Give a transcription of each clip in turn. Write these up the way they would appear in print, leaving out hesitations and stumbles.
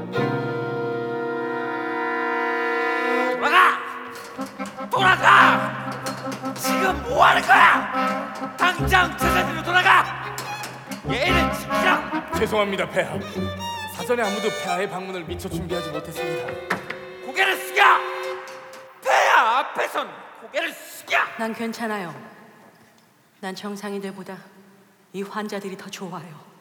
돌아가! 돌아가! 지금 뭐 하는 거야? 당장 제자리로 돌아가! 얘는 지키라! 죄송합니다, 폐하. 사전에 아무도 폐하의 방문을 미처 준비하지 못했습니다. 고개를 숙여! 폐하 앞에선 고개를 숙여! 난 괜찮아요. 난 정상인들보다 이 환자들이 더 좋아요.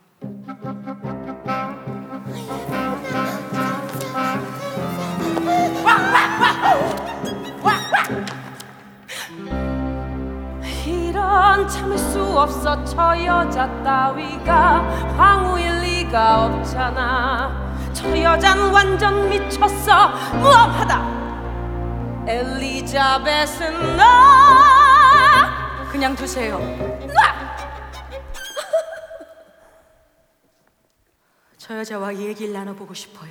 이런 참을 수 없어 저 여자 따위가 황후일 리가 없잖아. 저 여잔 완전 미쳤어. 무엄하다. 엘리자벳은 너 그냥 두세요. 저 여자와 얘기를 나눠보고 싶어요.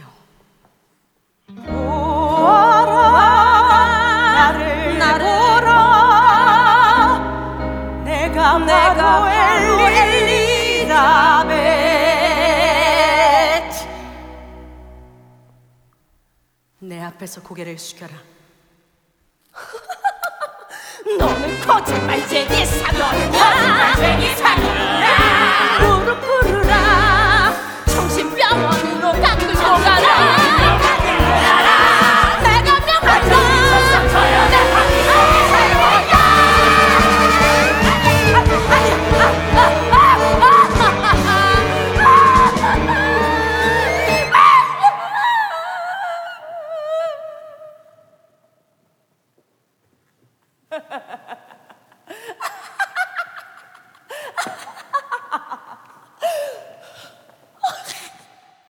나를 보러 내가 바로 엘리자벳. 내 앞에서 고개를 숙여라. 너는 거짓말쟁이 사나이.